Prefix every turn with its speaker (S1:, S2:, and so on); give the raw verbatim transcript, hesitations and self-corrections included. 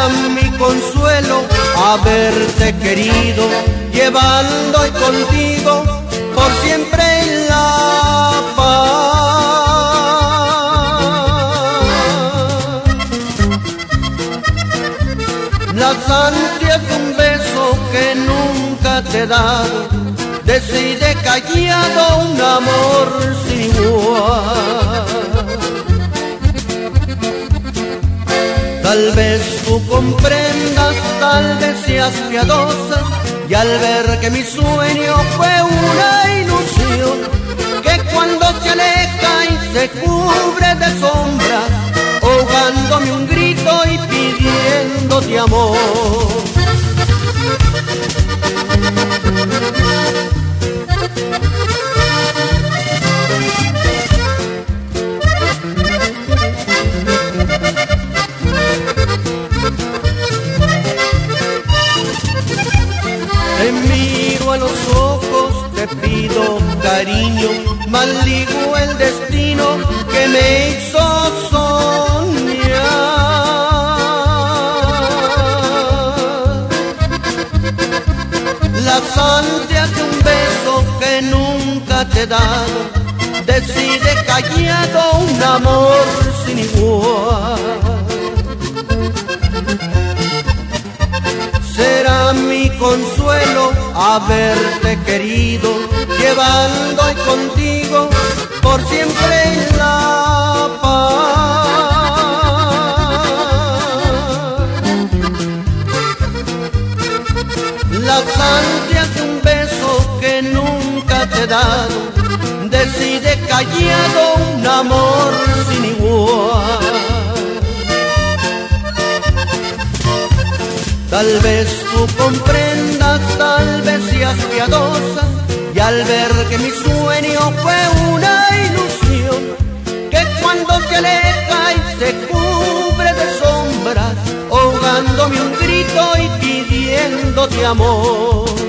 S1: será mi consuelo haberte querido, llevando hoy contigo por siempre en la paz. Las ansias de un beso que nunca te he dado, decide callado un amor sin igual. Tal vez tú comprendas, tal vez seas piadosa, y al ver que mi sueño fue una ilusión, que cuando se aleja y se cubre de sombras, ahogándome un grito y pidiéndote amor. Te miro a los ojos, te pido cariño, maldigo el destino que me hizo soñar. Las ansias de un beso que nunca te he dado, decide callado un amor sin igual. Será mi consuelo haberte querido, llevando hoy contigo por siempre en la paz. Las ansias de un beso que nunca te he dado, decide callado un amor sin igual. Tal vez tú comprendas, tal vez seas piadosa, y al ver que mi sueño fue una ilusión, que cuando se aleja y se cubre de sombras, ahogándome un grito y pidiéndote amor.